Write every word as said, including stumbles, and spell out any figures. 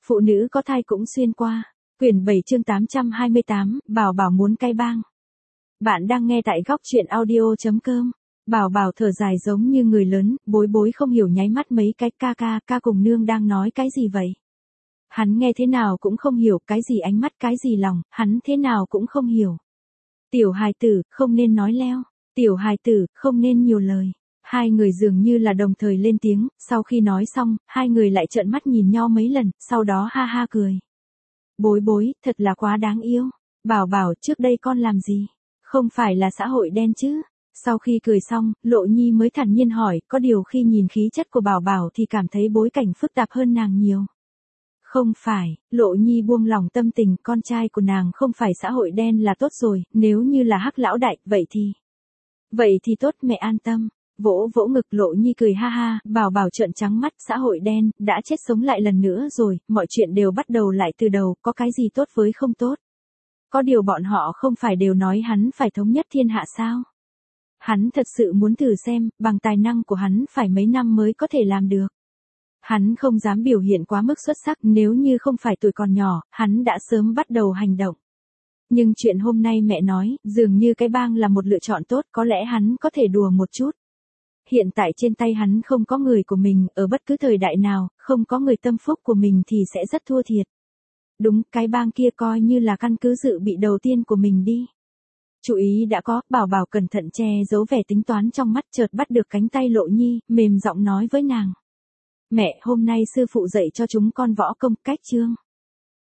Phụ nữ có thai cũng xuyên qua. Quyển bảy chương tám trăm hai mươi tám, Bảo Bảo muốn cai bang. Bạn đang nghe tại góc truyện audio chấm com. Bảo Bảo thở dài giống như người lớn, bối bối không hiểu nháy mắt mấy cái ca ca, ca cùng nương đang nói cái gì vậy. Hắn nghe thế nào cũng không hiểu, cái gì ánh mắt cái gì lòng, hắn thế nào cũng không hiểu. Tiểu hài tử, không nên nói leo. Tiểu hài tử, không nên nhiều lời. Hai người dường như là đồng thời lên tiếng, sau khi nói xong, hai người lại trợn mắt nhìn nhau mấy lần, sau đó ha ha cười. Bối bối, thật là quá đáng yêu. Bảo Bảo, trước đây con làm gì? Không phải là xã hội đen chứ? Sau khi cười xong, Lộ Nhi mới thản nhiên hỏi, có điều khi nhìn khí chất của Bảo Bảo thì cảm thấy bối cảnh phức tạp hơn nàng nhiều. Không phải, Lộ Nhi buông lòng tâm tình, con trai của nàng không phải xã hội đen là tốt rồi, nếu như là Hắc lão đại, vậy thì... Vậy thì tốt, mẹ an tâm. Vỗ vỗ ngực, Lộ Nhi cười ha ha, Bảo Bảo trợn trắng mắt, xã hội đen, đã chết sống lại lần nữa rồi, mọi chuyện đều bắt đầu lại từ đầu, có cái gì tốt với không tốt. Có điều bọn họ không phải đều nói hắn phải thống nhất thiên hạ sao? Hắn thật sự muốn thử xem, bằng tài năng của hắn phải mấy năm mới có thể làm được. Hắn không dám biểu hiện quá mức xuất sắc, nếu như không phải tuổi còn nhỏ, hắn đã sớm bắt đầu hành động. Nhưng chuyện hôm nay mẹ nói, dường như cái bang là một lựa chọn tốt, có lẽ hắn có thể đùa một chút. Hiện tại trên tay hắn không có người của mình, ở bất cứ thời đại nào, không có người tâm phúc của mình thì sẽ rất thua thiệt. Đúng, cái bang kia coi như là căn cứ dự bị đầu tiên của mình đi. Chú ý đã có, Bảo Bảo cẩn thận che giấu vẻ tính toán trong mắt, chợt bắt được cánh tay Lộ Nhi, mềm giọng nói với nàng. Mẹ, hôm nay sư phụ dạy cho chúng con võ công, cách chương.